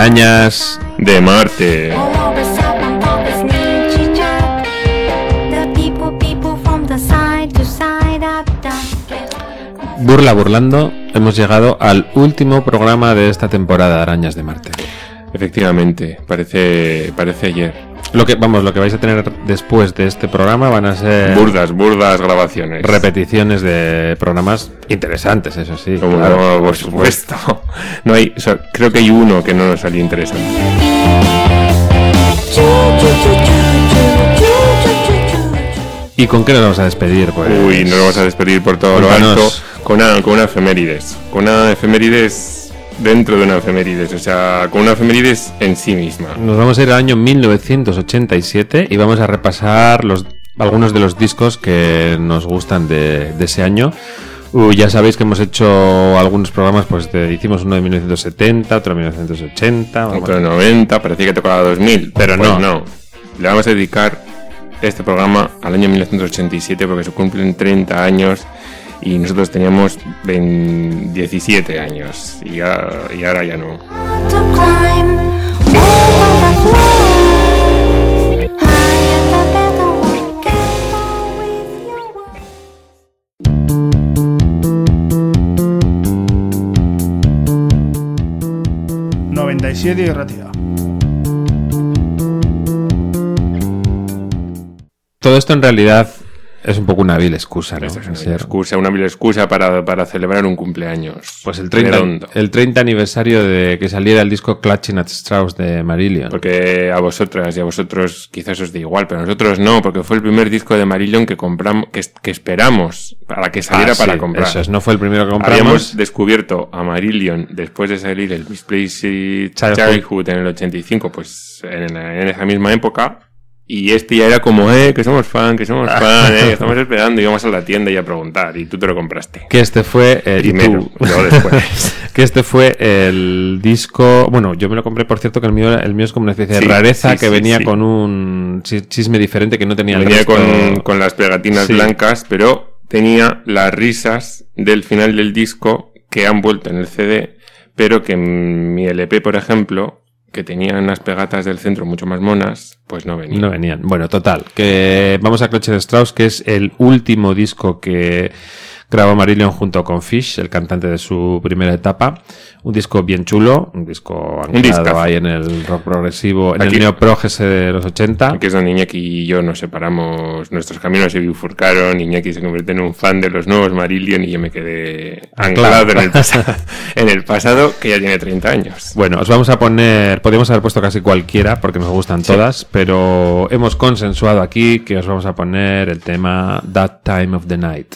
Arañas de Marte. Burlando, hemos llegado al último programa de esta temporada de Arañas de Marte. Efectivamente, parece ayer. Lo que vais a tener después de este programa van a ser burdas grabaciones, repeticiones de programas interesantes, eso sí. Como claro, no, por supuesto. No hay, o sea, creo que hay uno que no nos salió interesante. ¿Y con qué nos vamos a despedir? Pues? Uy, nos vamos a despedir por todo lo alto con una efemérides. Con una efemérides dentro de una efemérides, o sea, con una efemérides en sí misma. Nos vamos a ir al año 1987 y vamos a repasar algunos de los discos que nos gustan de ese año. Ya sabéis que hemos hecho algunos programas, pues hicimos uno de 1970, otro de 1980, otro de 90, parecía que tocaba 2000, pero pues no. Le vamos a dedicar este programa al año 1987 porque se cumplen 30 años y nosotros teníamos 17 años y ahora ya no. 97 y Ratia. Todo esto en realidad es un poco una vil excusa, ¿no? Una vil excusa para celebrar un cumpleaños. Pues el 30 aniversario de que saliera el disco Clutching at Straws de Marillion. Porque a vosotras y a vosotros quizás os dé igual, pero a nosotros no, porque fue el primer disco de Marillion que compramos, que esperamos para que saliera para comprar. Eso es, no fue el primero que compramos. Habíamos descubierto a Marillion después de salir el Misplaced Childhood en el 85, pues en esa misma época. Y ya era como, que somos fan, estamos esperando, y íbamos a la tienda y a preguntar, y tú te lo compraste. Que este fue primero, luego después. Que este fue el disco, bueno, yo me lo compré, por cierto, que el mío es como una especie de rareza que venía con un chisme diferente que no tenía el resto. Venía con las pegatinas blancas, pero tenía las risas del final del disco que han vuelto en el CD, pero que en mi LP, por ejemplo, que tenían las pegatas del centro mucho más monas, pues no venían. No venían. Bueno, total, que vamos a Clutching at Straws, que es el último disco que grabó Marillion junto con Fish, el cantante de su primera etapa. Un disco bien chulo, un disco anclado ahí en el rock progresivo, en el neoprog ese de los 80. Aquí es donde Iñaki y yo nos separamos, nuestros caminos se bifurcaron, Iñaki se convirtió en un fan de los nuevos Marillion y yo me quedé anclado en el pasado, que ya tiene 30 años. Bueno, os vamos a poner, podríamos haber puesto casi cualquiera porque nos gustan todas, pero hemos consensuado aquí que os vamos a poner el tema That Time of the Night.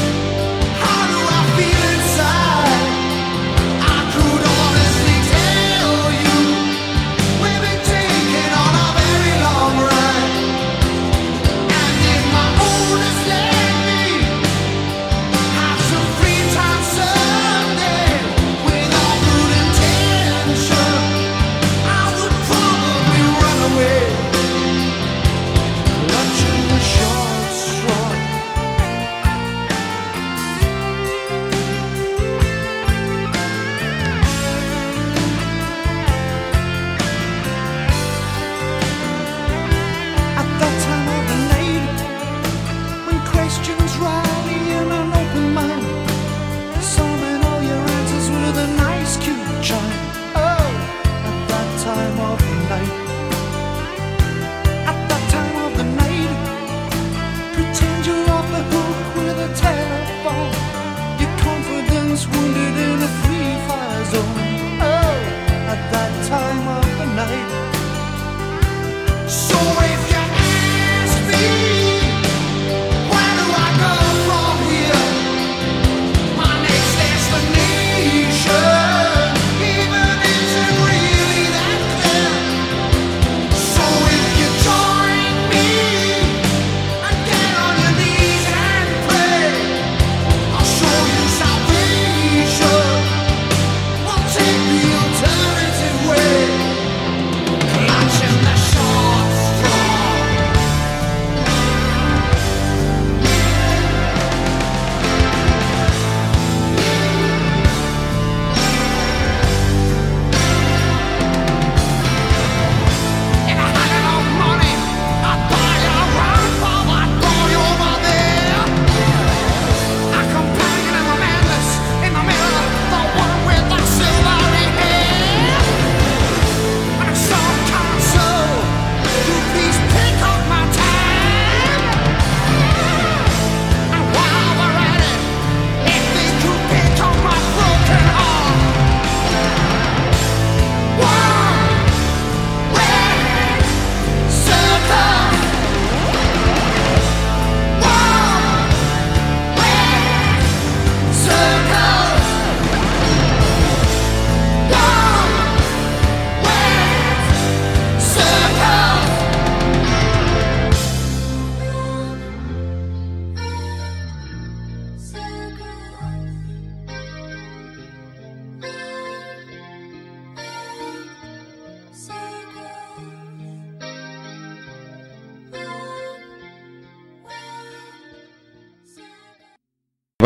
How do I feel inside? I could honestly tell.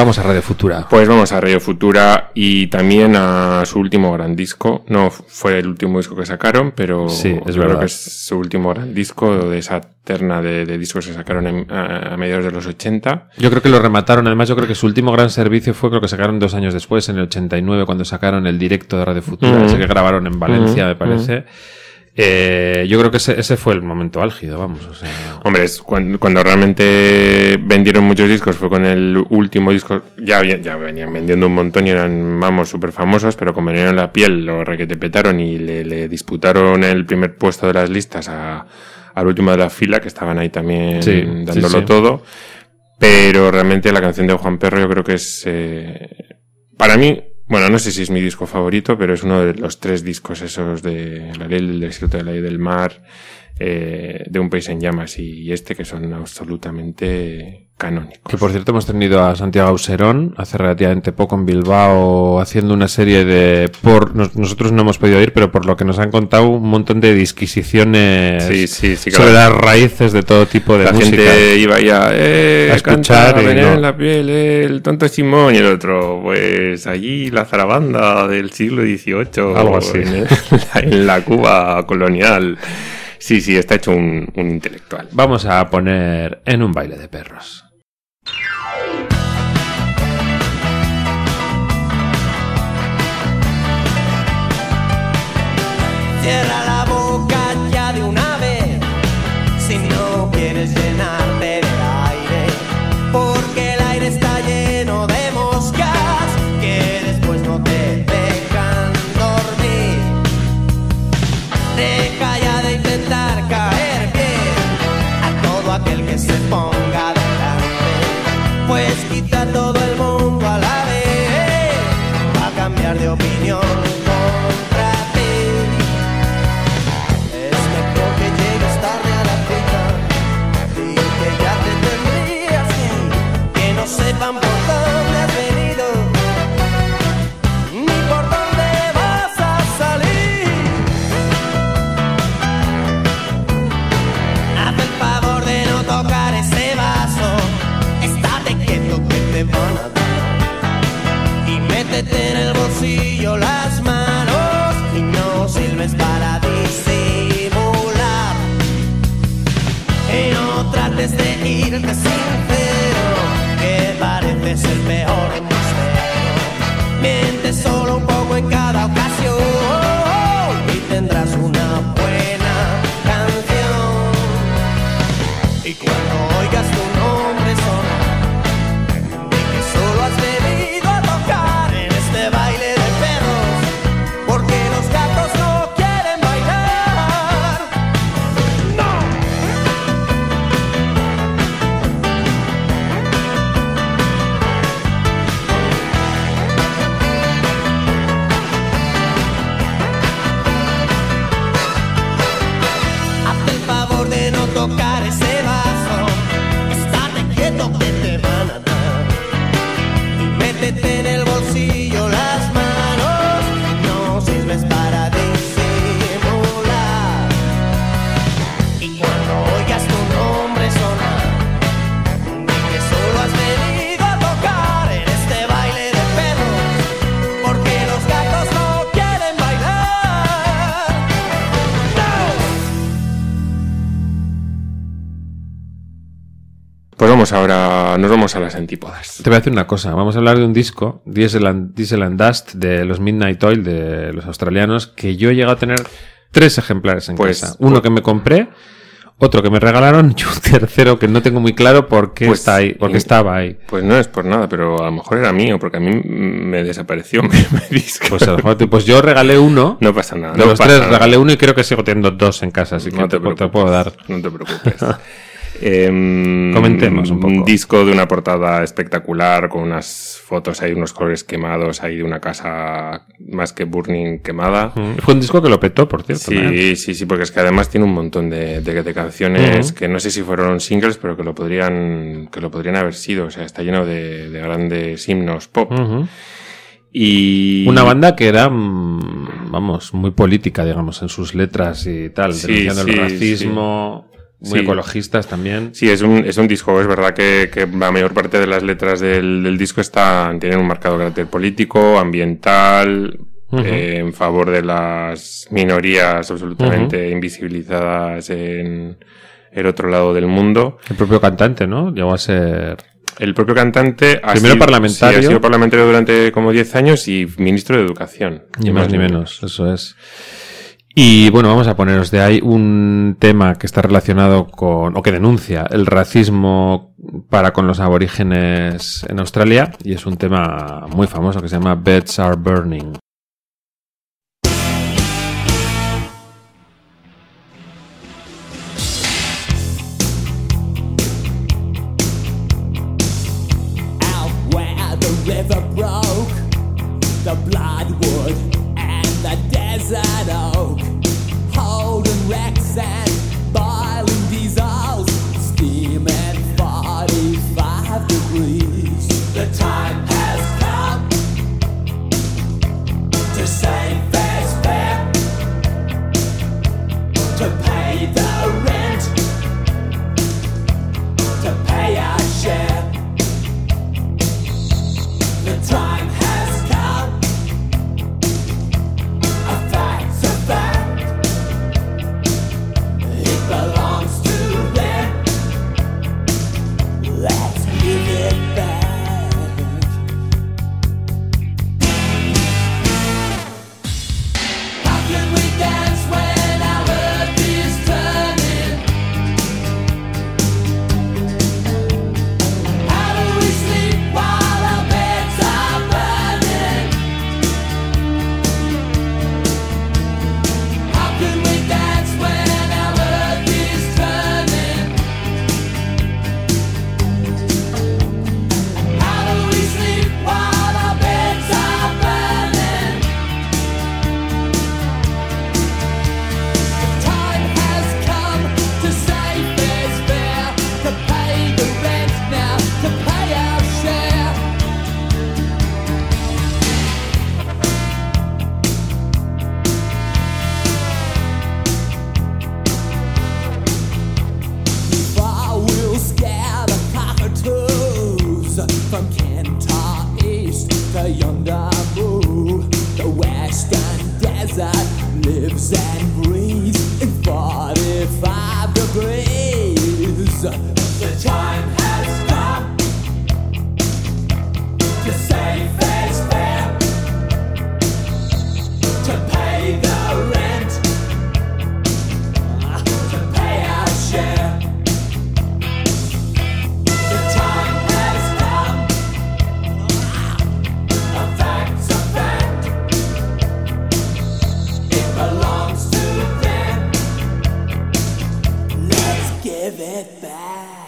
vamos a Radio Futura. Pues vamos a Radio Futura y también a su último gran disco. No fue el último disco que sacaron, pero sí, es creo que es su último gran disco de esa terna de discos que sacaron a mediados de los 80. Yo creo que lo remataron. Además, yo creo que su último gran servicio fue, creo que sacaron 2 años después, en el 89, cuando sacaron el directo de Radio Futura, ese que grabaron en Valencia, me parece. Yo creo que ese fue el momento álgido, vamos. O sea... Hombre, es cuando realmente vendieron muchos discos, fue con el último disco. Ya venían vendiendo un montón y eran, vamos, súper famosos, pero como venían la piel, lo requetepetaron y le disputaron el primer puesto de las listas al último de la fila, que estaban ahí también dándolo todo. Pero realmente la canción de Juan Perro yo creo que es, para mí, bueno, no sé si es mi disco favorito, pero es uno de los 3 discos esos de La Ley del Desierto, de la Ley del Mar, de Un País en Llamas y este, que son absolutamente canónicos. Que por cierto hemos tenido a Santiago Auserón hace relativamente poco en Bilbao haciendo una serie de... nosotros no hemos podido ir, pero por lo que nos han contado, un montón de disquisiciones sobre las raíces de todo tipo de música. La gente iba ya a escuchar y en la piel, el tonto Simón, y el otro, pues allí la zarabanda del siglo XVIII, algo así, en la Cuba colonial. Sí, está hecho un intelectual. Vamos a poner En un baile de perros. Cierra la boca ya de una vez, si no quieres llenarte de aire, porque el aire está lleno de moscas que después no te dejan dormir. Deja ya de intentar caer bien a todo aquel que se ponga delante, pues quita todo el mundo a la vez, va a cambiar de opinión contra ti. Es mejor que llegues tarde a la cita y que ya te tendrías que no sepan por dónde has venido ni por dónde vas a salir. Haz el favor de no tocar ese vaso, estate quieto que te van a dar, y métete en el bolsillo las manos y no silbes para disimular. Y no trates de irte sincero, que pareces el peor embustero. Miente solo un poco en cada ocasión y tendrás una buena canción. Y cuando oigas tu nombre sonar, di que solo has venido a tocar en este baile de perros, porque los gatos no quieren bailar. ¡No! Haz el favor de no tocar ese vaso, estate quieto que te van a dar, y métete en el bolsillo las manos, no sirves para disimular. Y cuando oigas tu nombre sonar, di que solo has venido a tocar en este baile de perros, porque los gatos no quieren bailar. Pues nos vamos a las antípodas. Te voy a decir una cosa. Vamos a hablar de un disco, Diesel and Dust, de los Midnight Oil, de los australianos, que yo he llegado a tener 3 ejemplares en casa. Uno que me compré, otro que me regalaron y un tercero que no tengo muy claro por qué está ahí, porque estaba ahí. Pues no es por nada, pero a lo mejor era mío, porque a mí me desapareció mi disco. Pues a lo mejor pues yo regalé uno. No pasa nada. De los 3 regalé uno y creo que sigo teniendo 2 en casa, así que no te puedo dar. No te preocupes. Comentemos un poco. Un disco de una portada espectacular, con unas fotos ahí, unos colores quemados ahí de una casa más que burning quemada. Fue un disco que lo petó, por cierto. Sí, porque es que además tiene un montón de canciones que no sé si fueron singles, pero que lo podrían haber sido. O sea, está lleno de grandes himnos pop. Y una banda que era, vamos, muy política, digamos, en sus letras y tal, denunciando el racismo. muy ecologistas también. Sí, es un disco, es verdad que la mayor parte de las letras del disco tienen un marcado carácter político, ambiental, en favor de las minorías absolutamente invisibilizadas en el otro lado del mundo. El propio cantante, ¿no? Llegó a ser... El propio cantante parlamentario. Sí, ha sido parlamentario durante como 10 años y ministro de Educación. Ni más ni menos, eso es. Y bueno, vamos a poneros de ahí un tema que está relacionado o que denuncia el racismo para con los aborígenes en Australia, y es un tema muy famoso que se llama Beds Are Burning. River broke, the bloodwood and the desert oak, holding wrecks and boiling diesels, steaming 45 degrees. The time has come to save fair's fair, to pay the rent, to pay our share. The time has come. A fact's a fact. It belongs to them. Let's give it back. How can we dance when our earth is turning? How do we sleep while our beds are burning? How can we dance when our earth is turning? How do we sleep while our beds are burning? The time has come to save fair's fair, to pay the rent now, to pay our share. Before we'll scare the cockatoos from Kentar East to Yondamu, the western desert lives and breathes in 45 degrees. The time has come to save fair's fair, to pay the rent, to pay our share. The time has come. A fact's a fact. It belongs to them. Let's give it back.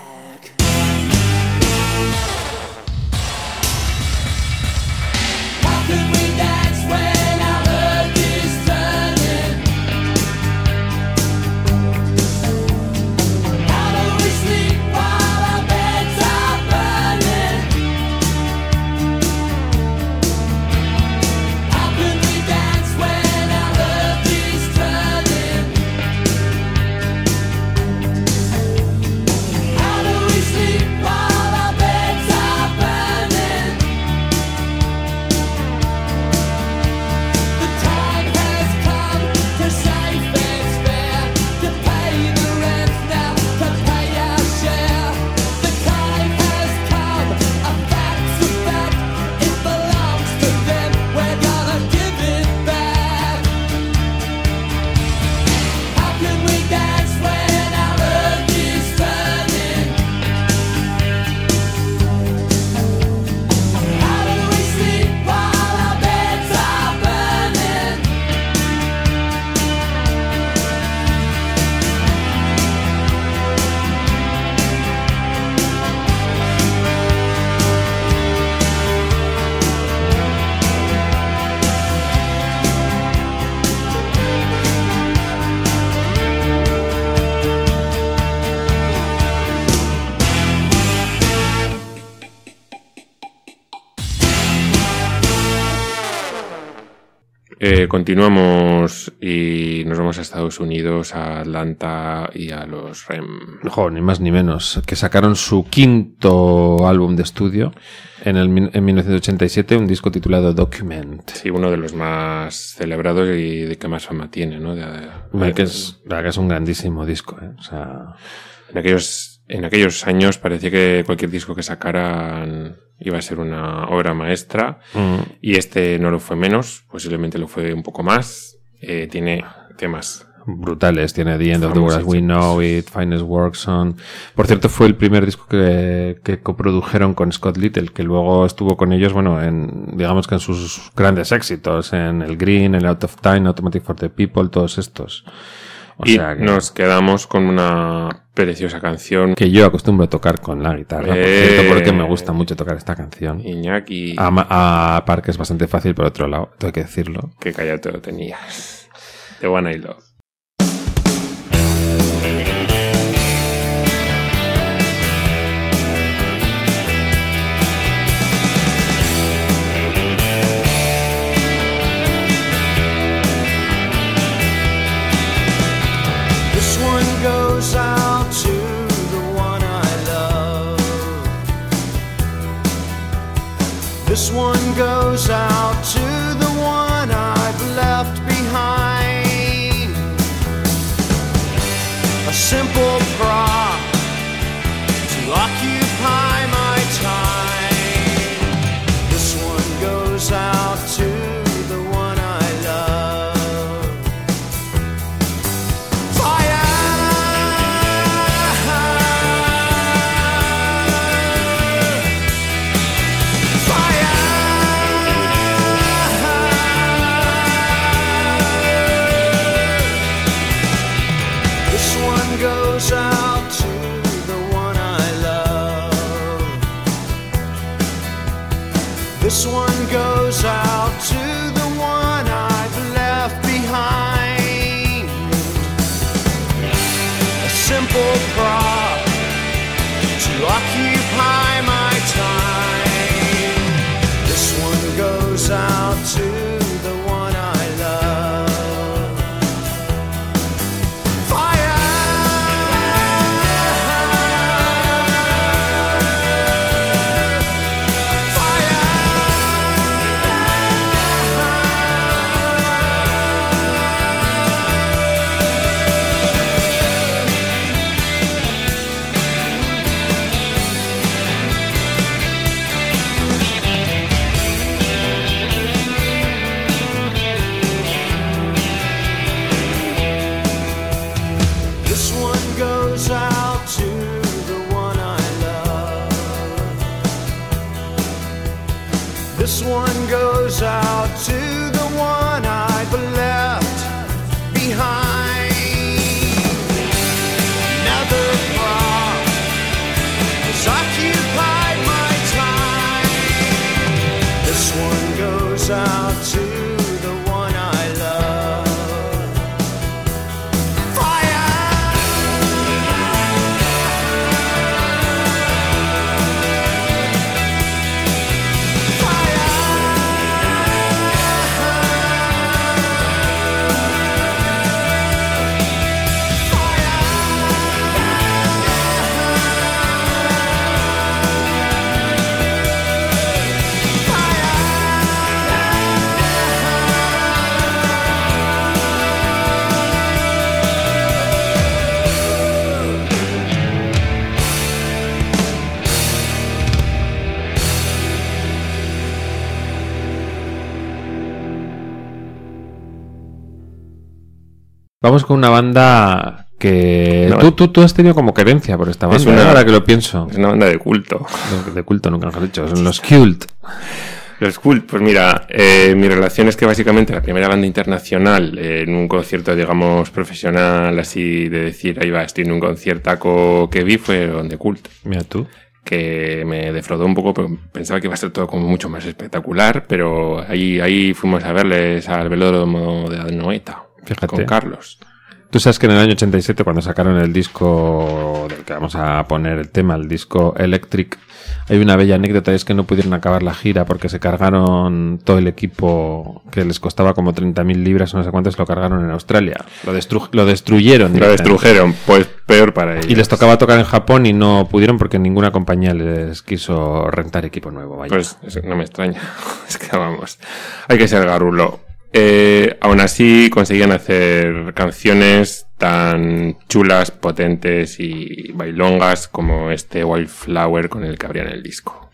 continuamos y nos vamos a Estados Unidos, a Atlanta y a los REM. Joder, ni más ni menos. Que sacaron su quinto álbum de estudio en 1987, un disco titulado Document. Sí, uno de los más celebrados y de que más fama tiene, ¿no? La verdad que es un grandísimo disco, ¿eh? O sea... En aquellos años parecía que cualquier disco que sacaran iba a ser una obra maestra, y este no lo fue menos, posiblemente lo fue un poco más. Tiene temas brutales, tiene The End of the World as We Know It, Finest Work Song. Por cierto, fue el primer disco que coprodujeron con Scott Little, que luego estuvo con ellos, bueno, digamos que en sus grandes éxitos, en el Green, el Out of Time, Automatic for the People, todos estos. O sea que nos quedamos con una preciosa canción que yo acostumbro a tocar con la guitarra, por cierto, porque me gusta mucho tocar esta canción. Iñaki. A Park es bastante fácil, por otro lado, tengo que decirlo. Qué callado te lo tenías. The One I Love. Out to the one I love. This one goes out to the one I've left behind. A simple prop to occupy my time. This one goes out to the one I love. Goes out to the one I love. This one goes out to the one I've left behind. A simple prop to occupy my time. This one goes out to the one I love. This one goes out to the one I've left behind. Another prop has occupied my time. This one goes out to the one I love. Vamos con una banda que... No, tú has tenido como querencia por esta banda, ahora que lo pienso. Es una banda de culto. De culto nunca mejor dicho, son los Cult. Los Cult, pues mira, mi relación es que básicamente la primera banda internacional en un concierto, digamos, profesional, así de decir, ahí va, estoy en un conciertaco que vi, fue The Cult. Mira tú. Que me defraudó un poco, pero pensaba que iba a ser todo como mucho más espectacular, pero ahí fuimos a verles al velódromo de Anoeta. Fíjate. Con Carlos. Tú sabes que en el año 87, cuando sacaron el disco del que vamos a poner el tema, el disco Electric, Hay una bella anécdota, es que no pudieron acabar la gira porque se cargaron todo el equipo que les costaba como 30.000 libras o no sé cuántos, lo cargaron en Australia. Lo destruyeron. Lo destrujeron, pues peor para ellos. Y les tocaba tocar en Japón y no pudieron porque ninguna compañía les quiso rentar equipo nuevo. Vaya. Pues eso no me extraña. Es que vamos, hay que ser garulo. Aún así conseguían hacer canciones tan chulas, potentes y bailongas como este Wildflower con el que abrían el disco.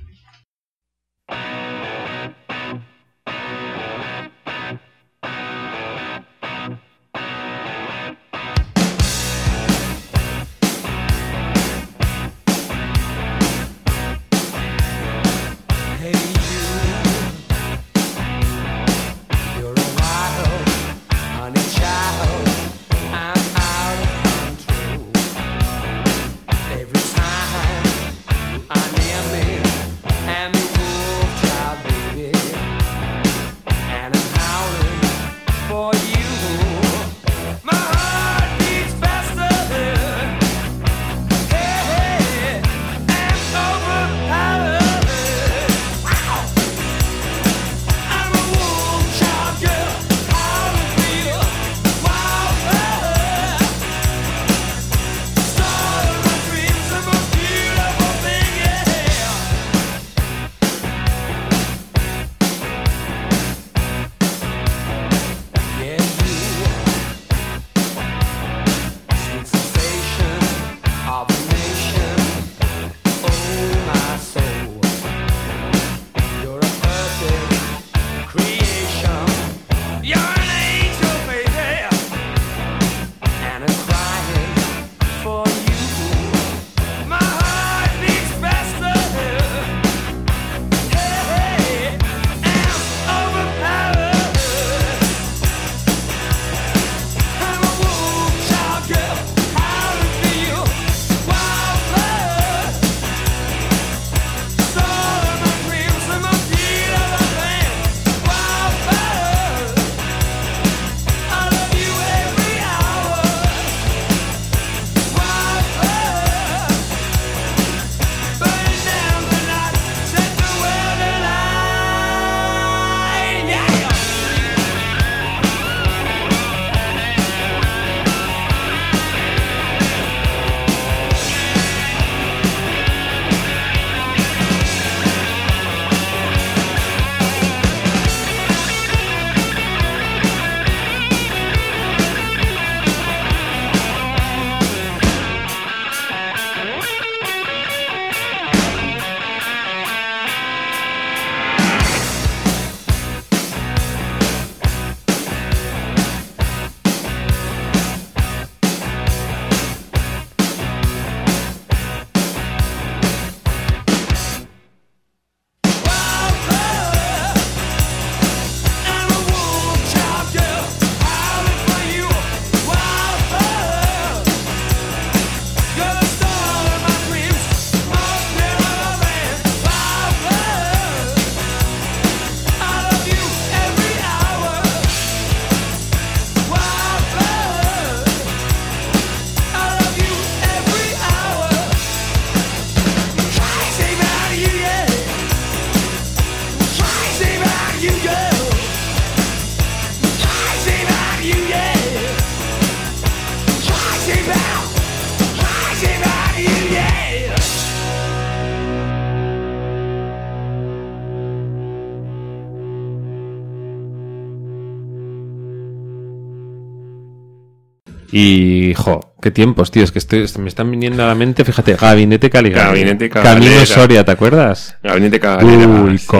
Y, qué tiempos, tío, es que me están viniendo a la mente, fíjate, Gabinete Caligari. Gabinete Caligari. Camino Soria, ¿te acuerdas? Gabinete Caligari. Uy, sí.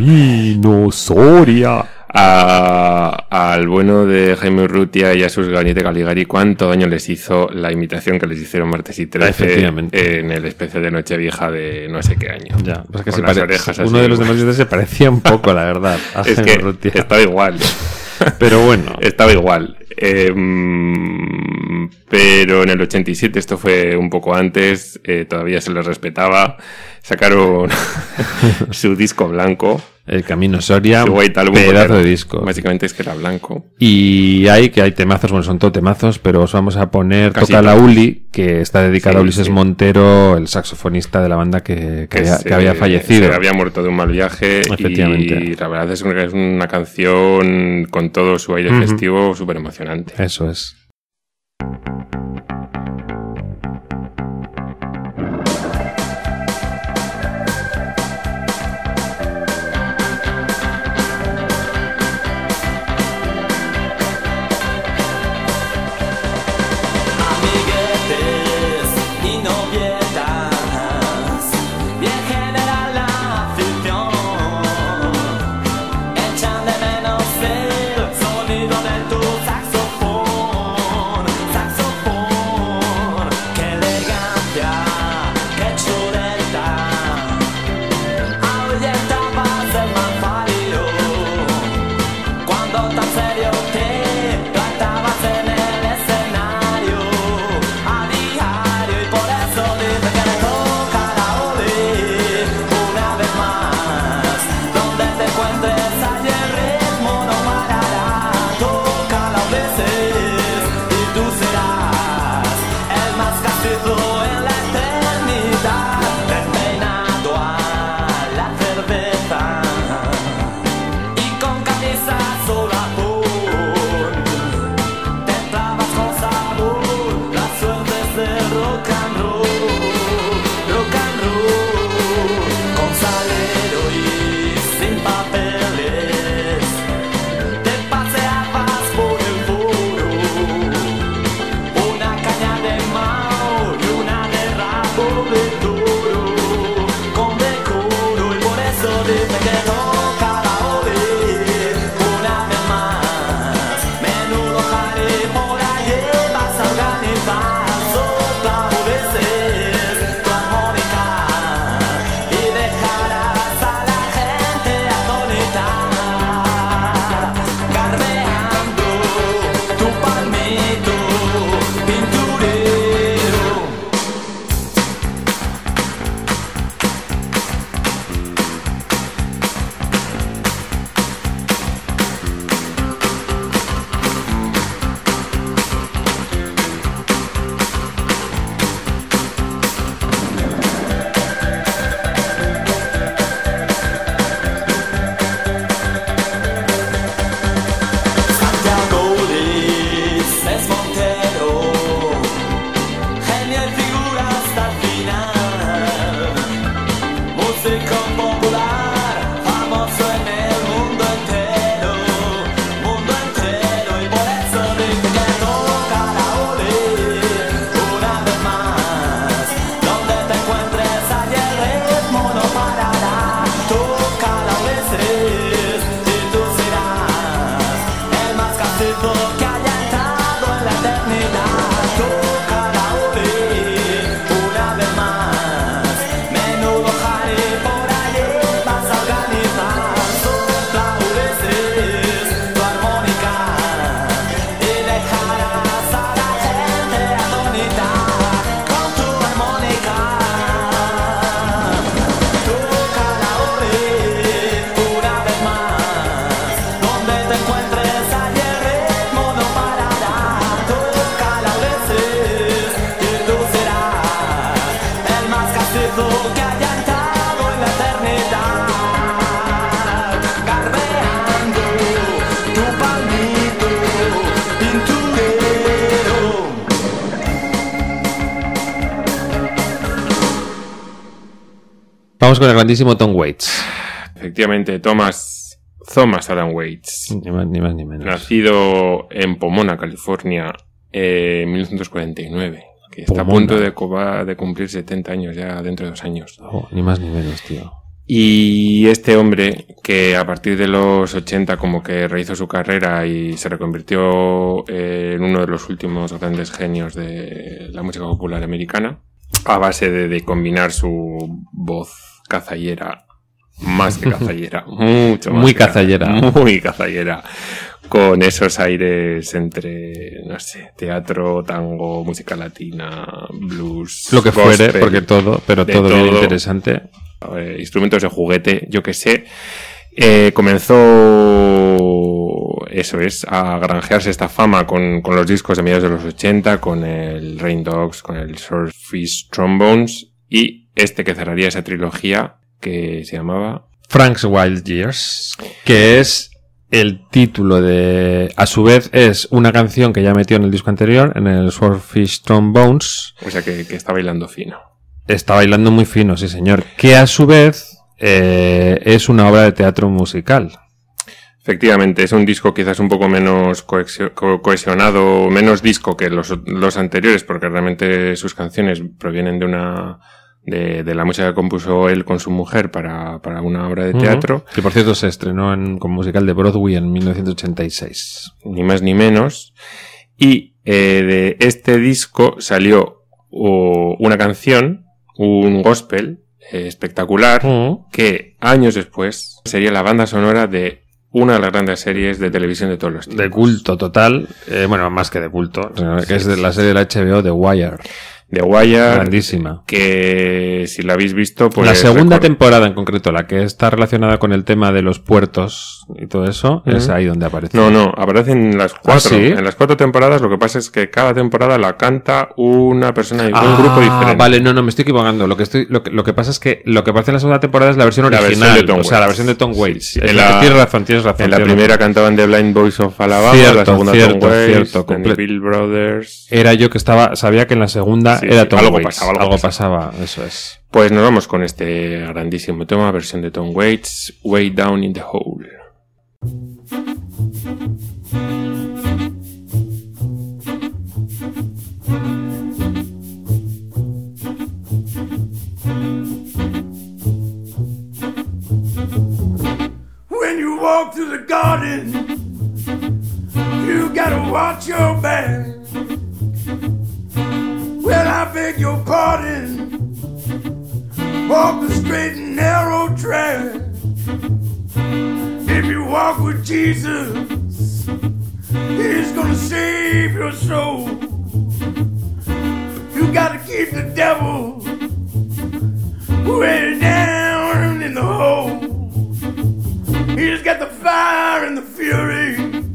Camino Soria. Al bueno de Jaime Urrutia y a sus Gabinete Caligari, ¿cuánto daño les hizo la imitación que les hicieron martes y 13 en el especial de Nochevieja de no sé qué año? Ya, pues que uno de los demás se parecía un poco, la verdad, a es Jaime que Urrutia. Estaba igual. Pero bueno. Estaba igual. Pero en el 87, esto fue un poco antes, todavía se les respetaba. Sacaron su disco blanco. El Camino Soria, Su White Album, pedazo porque de disco. Básicamente es que era blanco. Y hay temazos, bueno, son todo temazos, pero os vamos a poner Casi Toca la todos. Uli, que está dedicado Sí, a Ulises sí. Montero, el saxofonista de la banda que había fallecido. Se había muerto de un mal viaje. Efectivamente. Y la verdad es que es una canción con todo su aire festivo súper emocionante. Eso es. Amiguetes y novietas, bien general la afición, echan de menos el sonido de tu saxofón, saxofón, qué elegancia, qué chuleta, ahuyentabas el mal parido, cuando tan serio te plantabas en el escenario a diario, y por eso dice que le toca la oír una vez más. Donde te encuentres allí el ritmo no parará. Toca la veces y tú serás el más castizo en la eternidad, despeinado a la cerveza y con camisa azul azul. Te clavas con sabor las suertes de rock and roll, con salero y sin papeles. Te paseabas por el foro, una caña de mao y una de rabo de toro, con decoro, y por eso dice que toca la oír una vez más. Menudo jare por ahí vas a organizar, sopla a veces tu armónica y dejarás a la gente atónita, garbeando tu palmito pinturero. Santiago Ulises Montero, genio y figura hasta el final, músico popular, famoso en el mundo entero, y por eso dice que toca la oír una vez más. Donde te encuentres allí el ritmo no parará. Toca la veces y tú serás el más castizo que haya entrado en la eternidad. Toca la oír una vez más. Menudo jare por allí vas a organizar. Sopla veces tu armónica y dejarás a la gente atónita con tu armónica. Toca la oír una vez más. Donde te encuentres allí el ritmo no parará. Toca la veces y tú serás el más castizo que haya entrado en la eternidad, garbeando tu palmito pinturero. Vamos con el grandísimo Tom Waits. Efectivamente, Thomas Adam Waits, Ni más ni menos. nacido en Pomona, California, en 1949, que está Pomona. a punto de cumplir 70 años ya dentro de 2 años. Oh, ni más ni menos, tío. Y este hombre, que a partir de los 80 como que rehizo su carrera y se reconvirtió en uno de los últimos grandes genios de la música popular americana, a base de combinar su voz cazallera, más que cazallera, mucho más Muy que cazallera. muy cazallera, con esos aires entre, no sé, teatro, tango, música latina, blues, Lo que fuere, gospel, porque todo, pero de todo bien todo. interesante. Instrumentos de juguete, yo que sé. Comenzó, eso es, a granjearse esta fama con los discos de mediados de los 80, con el Rain Dogs, con el Swordfish Trombones, y este que cerraría esa trilogía, que se llamaba Frank's Wild Years, que es el título de... A su vez es una canción que ya metió en el disco anterior, en el Swordfish Trombones. O sea que está bailando fino. Está bailando muy fino, sí señor. Que a su vez es una obra de teatro musical. Efectivamente, es un disco quizás un poco menos cohesionado, menos disco que los anteriores, porque realmente sus canciones provienen de la música que compuso él con su mujer para una obra de teatro. Que por cierto se estrenó con musical de Broadway en 1986. Ni más ni menos. Y de este disco salió una canción, un gospel espectacular, que años después sería la banda sonora de una de las grandes series de televisión de todos los tiempos. De culto total, bueno, más que de culto, que es de la serie de la HBO, The Wire. The Wire. Grandísima. Que si la habéis visto, pues... La segunda temporada en concreto, la que está relacionada con el tema de los puertos y todo eso, es ahí donde aparece. No, aparece en las 4. ¿Ah, sí? En las 4 temporadas, lo que pasa es que cada temporada la canta una persona, un grupo diferente. Vale, no, me estoy equivocando. Lo que pasa es que lo que aparece en la segunda temporada es la versión original. La versión de Tom Waits. O sea, la versión de Tom Waits. Sí. Tienes razón. En la primera cantaban The Blind Boys of Alabama, cierto, la segunda cierto, Tom Waits, cierto, The Bill Brothers... Era yo que sabía que en la segunda Sí, era sí, Tom algo Waits. pasaba, Algo pasaba, eso es. Pues nos vamos con este grandísimo tema, versión de Tom Waits, Way Down in the Hole. When you walk through the garden, you gotta watch your back. Well, I beg your pardon. Walk the straight and narrow track. If you walk with Jesus, He's gonna save your soul. You gotta keep the devil way down in the hole. He's got the fire and the fury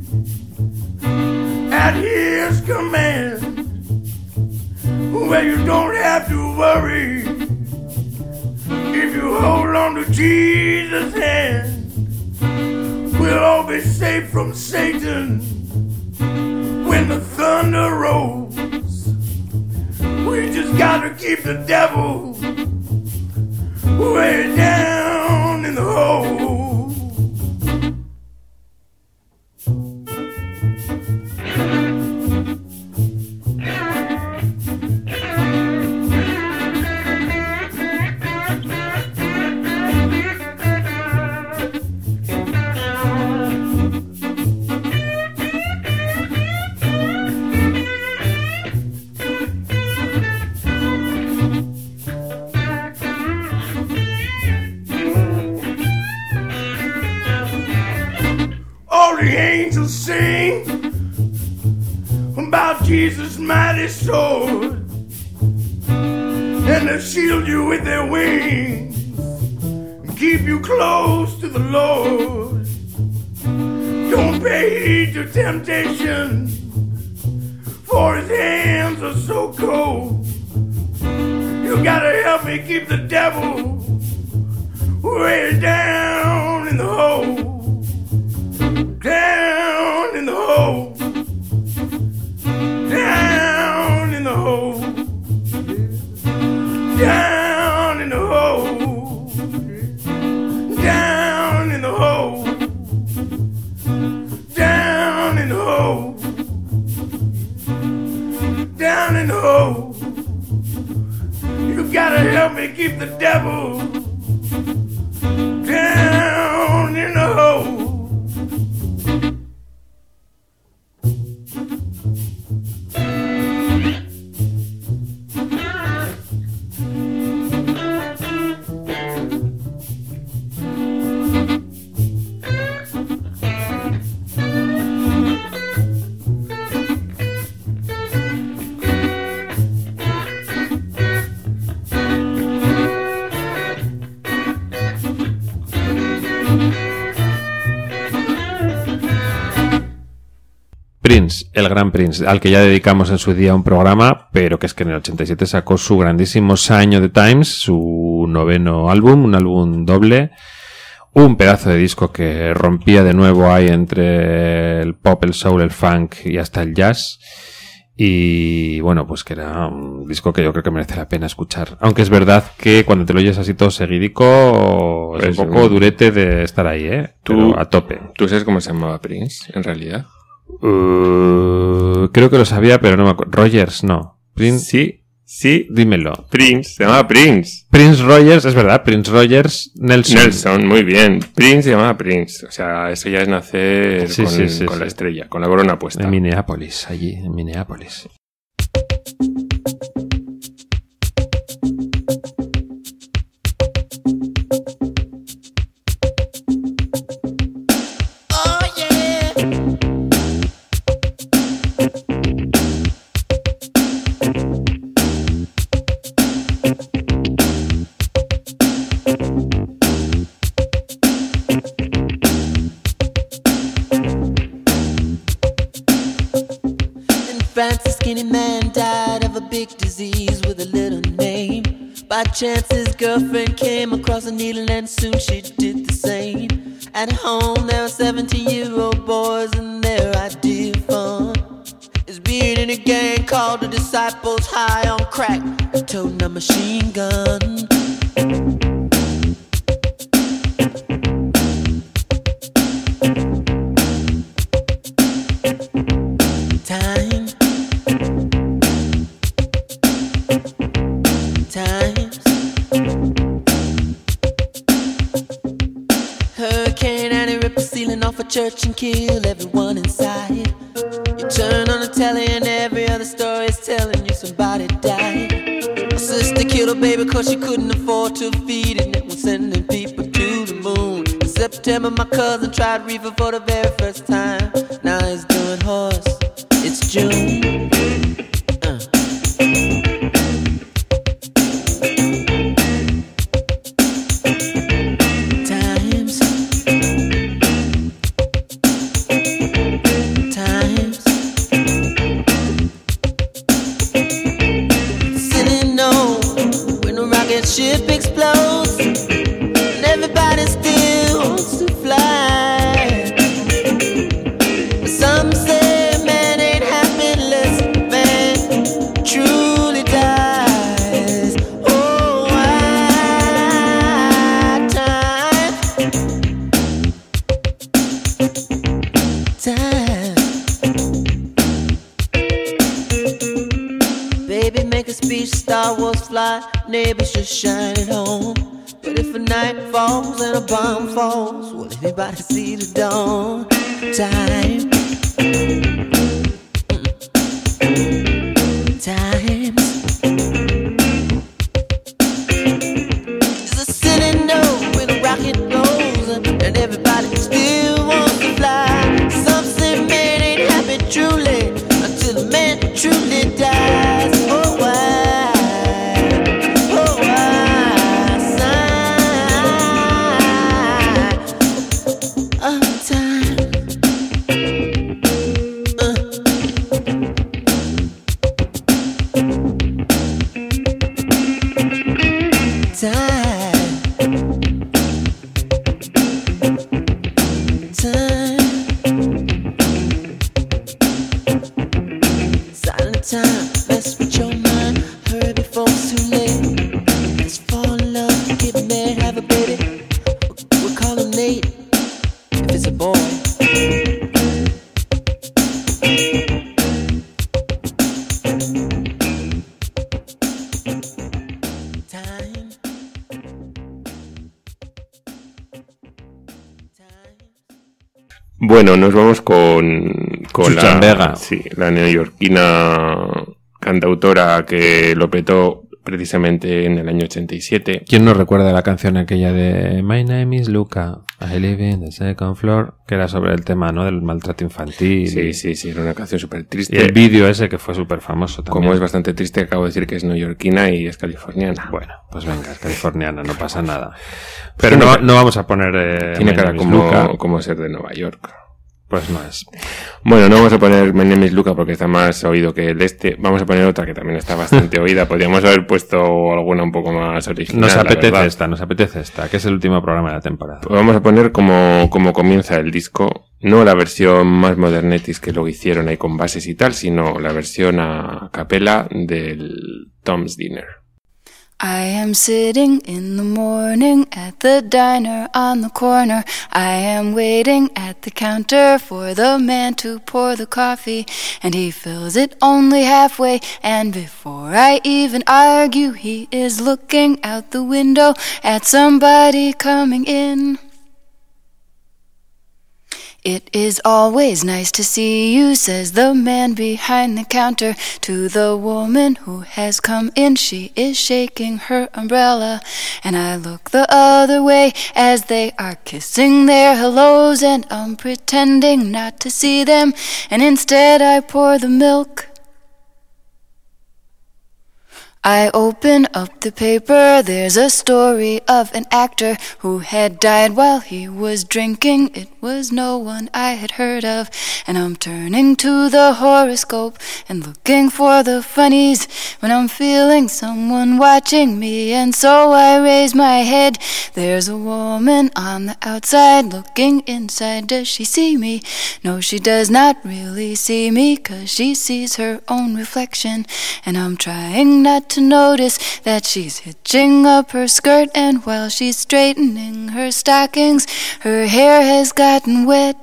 at His command. Well, you don't have to worry if you hold on to Jesus' hand. We'll all be safe from Satan when the thunder rolls. We just gotta keep the devil way down in the hole. All the angels sing about Jesus' mighty sword, and they'll shield you with their wings and keep you close to the Lord. Don't pay heed to temptation, for His hands are so cold. You gotta help me keep the devil way down in the hole. Down in the hole. Down in the hole. Down in the hole. Down in the hole. Down in the hole. Down in the hole. You gotta help me keep the devil down in the hole. Prince, el gran Prince, al que ya dedicamos en su día un programa, pero que es que en el 87 sacó su grandísimo Sign of the Times, su 9º álbum, un álbum doble, un pedazo de disco que rompía de nuevo ahí entre el pop, el soul, el funk y hasta el jazz. Y bueno, pues que era un disco que yo creo que merece la pena escuchar. Aunque es verdad que cuando te lo oyes así todo seguidico, Pues, es un poco durete de estar ahí, pero a tope. ¿Tú sabes cómo se llamaba Prince, en realidad? Creo que lo sabía, pero no me acuerdo. Rogers, no. Prince, Sí, dímelo. Prince, se llamaba Prince. Prince Rogers, es verdad. Prince Rogers Nelson, muy bien. Prince se llamaba Prince. O sea, eso ya es nacer Sí, con la sí. estrella, con la corona puesta. En Minneapolis, allí, en Minneapolis. Oh yeah. In France, a skinny man died of a big disease with a little name. By chance, his girlfriend came across a needle and soon she did the same. At home, there were 17-year-old boys and their idea of fun is being in a gang called the Disciples, high on crack, and toting a machine gun. Times Hurricane Annie rip the ceiling off a church and kill everyone inside. You turn on the telly and every other story is telling you somebody died. My sister killed her baby cause she couldn't afford to feed it, and was sending people to the moon. In September my cousin tried reefer for the very first time. Now he's doing horse. It's June. Ship explodes and everybody still wants to fly. But some say man ain't happy unless man truly dies. Oh, time. Baby, make a speech, Star Wars fly, neighbors just shine at home. But if a night falls and a bomb falls, will anybody see the dawn? Time. Times. There's a city note where the rocket goes and everybody still wants to fly. Some say man ain't happy truly until the man truly dies. Oh, why? Oh, why? Sign of time. Time, mess with your mind, hurry before it's too late. Let's fall in love, get married, have a baby. We'll call him Nate, if it's a boy. Time. Bueno, nos vamos con Susan Vega. Sí, la neoyorquina cantautora que lo petó precisamente en el año 87. ¿Quién no recuerda la canción aquella de My name is Luca, I live in the second floor? Que era sobre el tema, ¿no? Del maltrato infantil. Sí, era una canción súper triste. Y el vídeo ese que fue súper famoso también. Como es bastante triste, acabo de decir que es neoyorquina y es californiana. Bueno, pues venga, es californiana, no pasa nada. Pero no vamos a poner... Tiene My cara name is Luca. como ser de Nueva York. Pues no es. Bueno, no vamos a poner My Name is Luca porque está más oído que el este. Vamos a poner otra que también está bastante oída. Podríamos haber puesto alguna un poco más original. Nos apetece la esta, que es el último programa de la temporada. Pues vamos a poner como comienza el disco. No la versión más modernetis que lo hicieron ahí con bases y tal, sino la versión a capela del Tom's Dinner. I am sitting in the morning at the diner on the corner. I am waiting at the counter for the man to pour the coffee, and he fills it only halfway, and before I even argue, he is looking out the window at somebody coming in. It is always nice to see you, says the man behind the counter to the woman who has come in. She is shaking her umbrella, and I look the other way as they are kissing their hellos, and I'm pretending not to see them, and instead I pour the milk. I open up the paper, there's a story of an actor who had died while he was drinking. It was no one I had heard of, and I'm turning to the horoscope and looking for the funnies when I'm feeling someone watching me, and so I raise my head. There's a woman on the outside looking inside. Does she see me? No, she does not really see me, 'cause she sees her own reflection, and I'm trying not to notice that she's hitching up her skirt, and while she's straightening her stockings, her hair has gotten wet.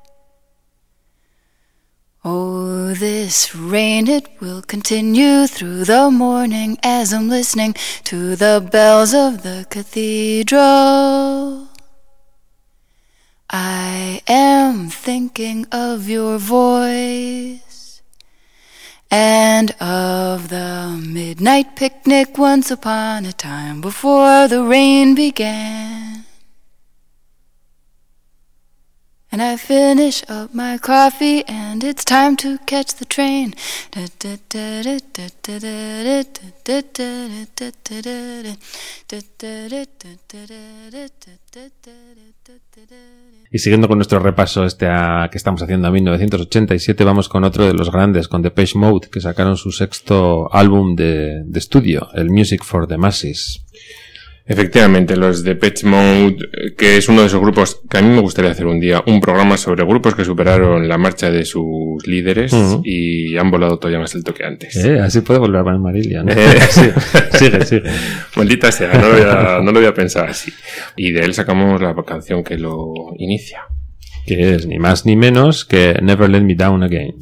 Oh, this rain, it will continue through the morning as I'm listening to the bells of the cathedral. I am thinking of your voice and of the midnight picnic once upon a time before the rain began. And I finish up my coffee and it's time to catch the train. Y siguiendo con nuestro repaso que estamos haciendo a 1987, vamos con otro de los grandes, con Depeche Mode, que sacaron su sexto álbum de estudio, el Music for the Masses. Efectivamente, los Depeche Mode, que es uno de esos grupos que a mí me gustaría hacer un día un programa sobre grupos que superaron la marcha de sus líderes y han volado todavía más alto que antes. Así puede volver a Marillion, ¿no? Sigue. Maldita sea, no lo había pensado así. Y de él sacamos la canción que lo inicia. Que es ni más ni menos que Never Let Me Down Again.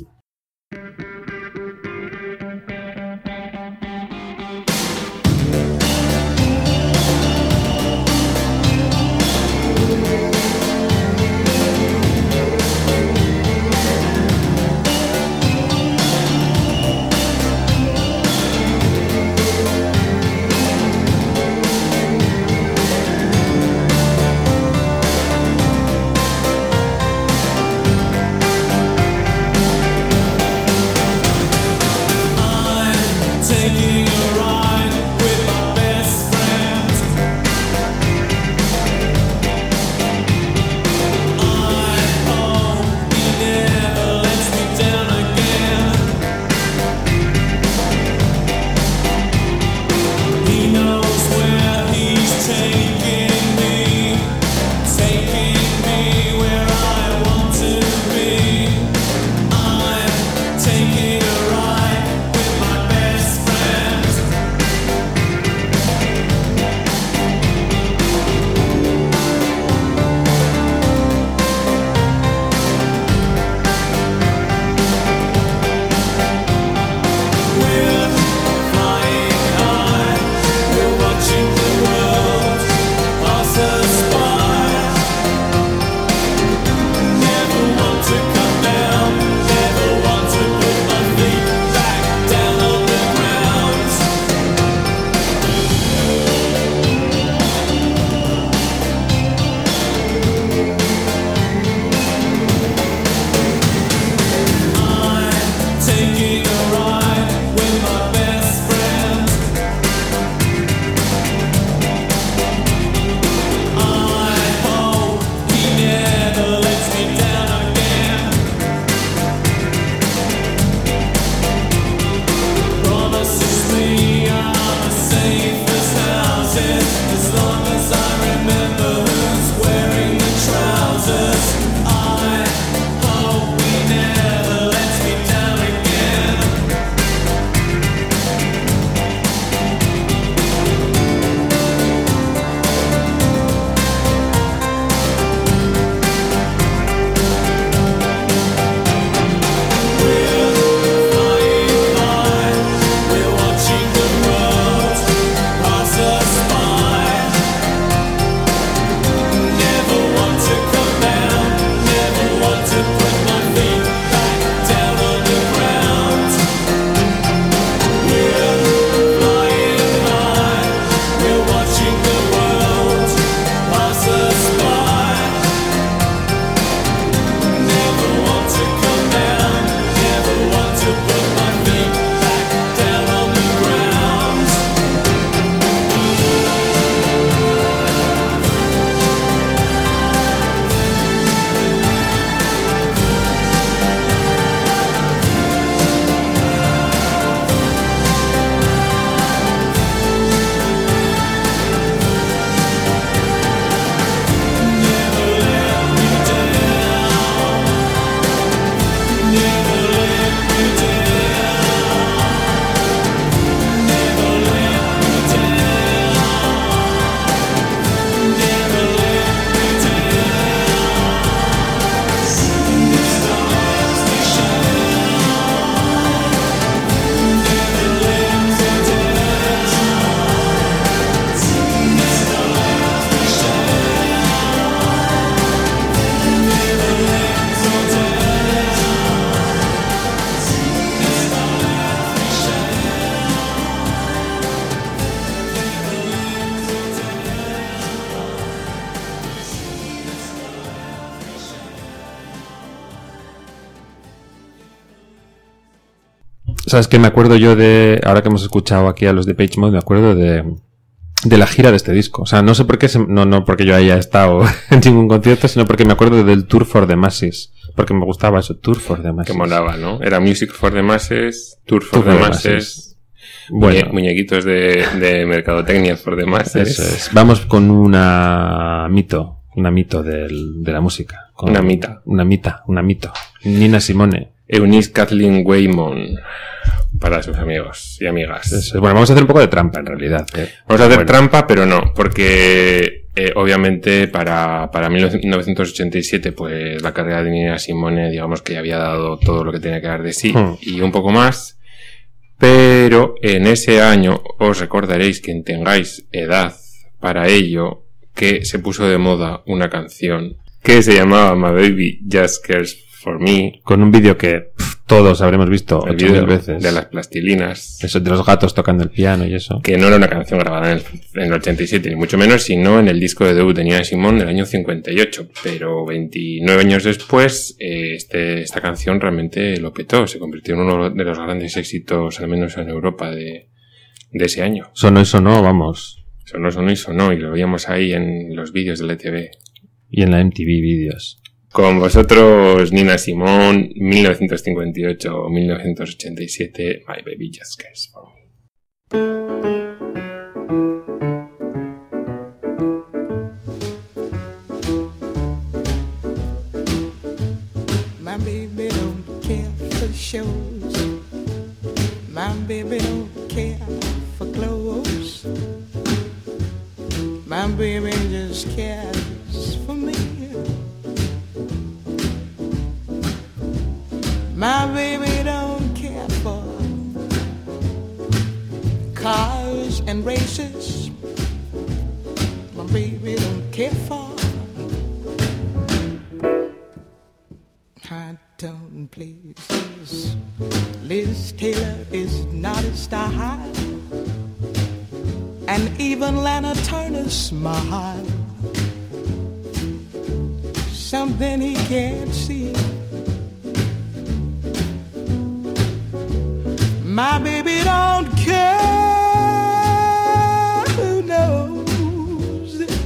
¿Sabes qué? Me acuerdo yo de, ahora que hemos escuchado aquí a los de Page Mode, me acuerdo de la gira de este disco. O sea, no sé por qué, no porque yo haya estado en ningún concierto, sino porque me acuerdo del Tour for the Masses. Porque me gustaba eso, Tour for the Masses. Que molaba, ¿no? Era Music for the Masses, Tour for the Masses. Bueno. Muñequitos de mercadotecnia for the Masses. Eso es. Vamos con una mito de la música. Con Una mito. Nina Simone. Eunice Kathleen Waymon. Para sus amigos y amigas. Eso es. Bueno, vamos a hacer un poco de trampa en realidad. Vamos a hacer trampa, pero no, porque obviamente para 1987 pues la carrera de Nina Simone, digamos que ya había dado todo lo que tenía que dar de sí y un poco más, pero en ese año os recordaréis, quien tengáis edad para ello, que se puso de moda una canción que se llamaba My Baby Just Cares For Me, con un vídeo que todos habremos visto el 8000 vídeo veces. de las plastilinas. Eso de los gatos tocando el piano y eso. Que no era una canción grabada en el 87, ni mucho menos, sino en el disco de debut de Nina Simone del año 58. Pero 29 años después, esta canción realmente lo petó. Se convirtió en uno de los grandes éxitos, al menos en Europa, de ese año. Sonó y sonó, vamos. Sonó, y lo veíamos ahí en los vídeos del ETV. Y en la MTV Videos. Con vosotros, Nina Simone, 1958-1987, My Baby Just Cares For Me. My baby don't care for shows. My baby don't care for clothes. My baby just cares for me. My baby don't care for cars and races. My baby don't care for high tone places. Liz Taylor is not a style, and even Lana Turner's smile, something he can't see. My baby don't care who knows it.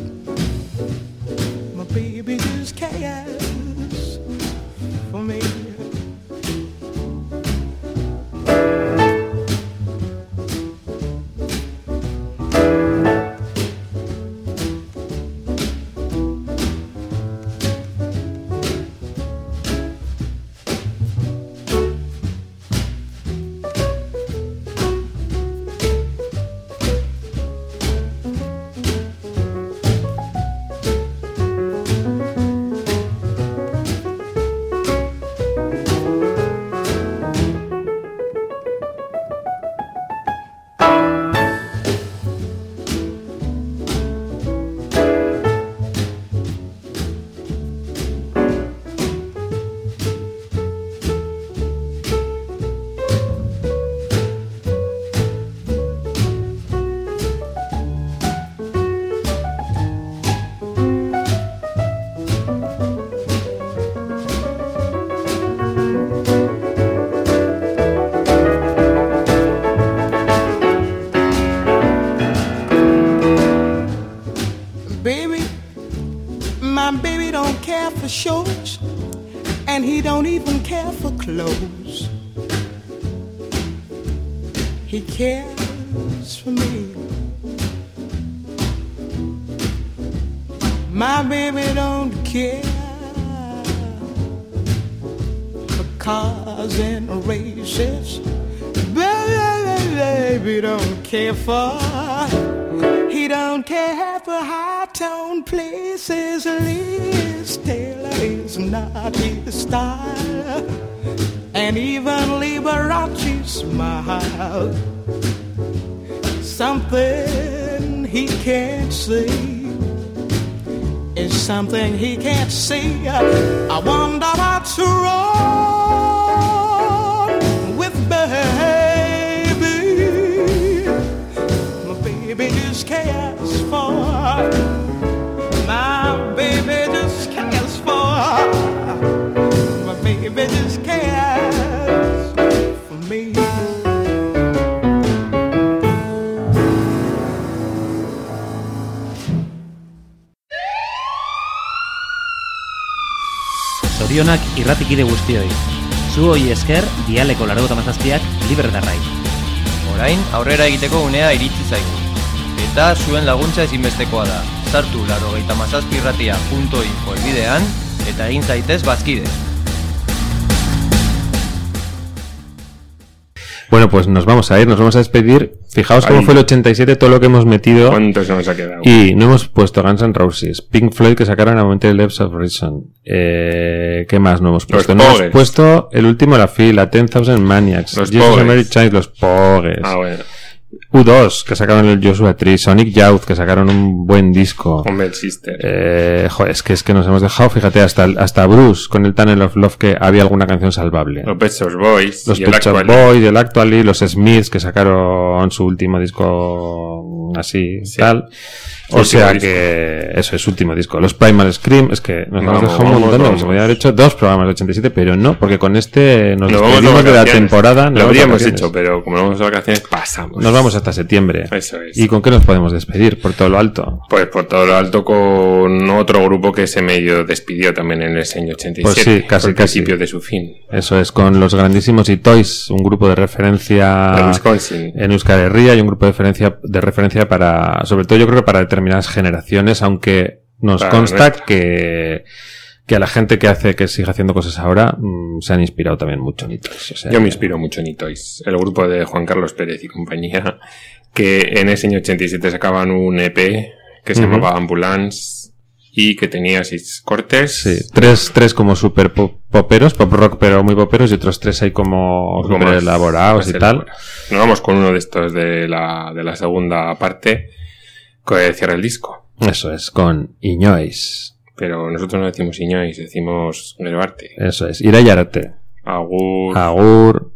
My baby just cares for me. Shows, and he don't even care for clothes. He cares for me. My baby don't care for cars and races. Baby don't care for. He don't care for high-tone places. Liz Taylor is not his style, and even Liberace smile. Something he can't see is something he can't see. I wonder what's wrong with baby. My baby just cares for. My baby just cares for. My baby just cares for me. Zorionak irratikide guztioi. Zuoi esker, dialeko 87ak libre darrai. Orain, aurrera egiteko unea iritsi zaigu. Eta zuen laguntza ezinbestekoa da. Sartu 87irratia.info elbidean eta egin zaitez bazkide. Bueno, pues nos vamos a despedir. Fijaos cómo fue el 87, todo lo que hemos metido. ¿Cuántos nos ha quedado? Y no hemos puesto Guns N' Roses, Pink Floyd, que sacaron a momento de Depths of Reason. ¿Qué más no hemos puesto? No hemos puesto el último de la fila, 10,000 Maniacs, los Jesus and Mary Chain, los Pogues. Ah, bueno. U2, que sacaron el Joshua Tree, Sonic Youth, que sacaron un buen disco. Hombre, el Sister. Joder, es que nos hemos dejado, fíjate, hasta Bruce, con el Tunnel of Love, que había alguna canción salvable. Los Pet Shop Boys. Los Pet Shop Boys, el Actually, los Smiths, que sacaron su último disco así, sí. Tal. O sea que eso es último disco. Los Primal Scream, es que nos hemos dejado un montón. Nos podría haber hecho 2 programas de 87, pero no, porque con este nos despedimos de la temporada. Lo habríamos hecho, pero como no vamos a vacaciones, pasamos. Nos vamos hasta septiembre. Eso es. ¿Y con qué nos podemos despedir? ¿Por todo lo alto? Pues por todo lo alto con otro grupo que se medio despidió también en el año 87. Pues sí, casi. Principio de su fin. Eso es, con los grandísimos Itoys, un grupo de referencia de Wisconsin. En Euskal Herria, y un grupo de referencia para, sobre todo yo creo que para determinadas generaciones, aunque nos consta que a la gente que sigue haciendo cosas ahora se han inspirado también mucho en Itoys. O sea, yo me inspiro mucho en Itoys, el grupo de Juan Carlos Pérez y compañía, que en ese año 87 sacaban un EP que se llamaba Ambulance y que tenía 6 cortes. Sí, tres como super poperos, pop rock pero muy poperos, y otros 3 ahí como super elaborados y tal. Nos vamos con uno de estos de la segunda parte que cierra el disco. Eso es, con Iñois. Pero nosotros no decimos Iñois, decimos Grabarte. Eso es, Iraiarte. Agur. Agur.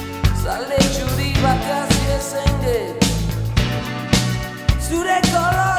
Zure kolor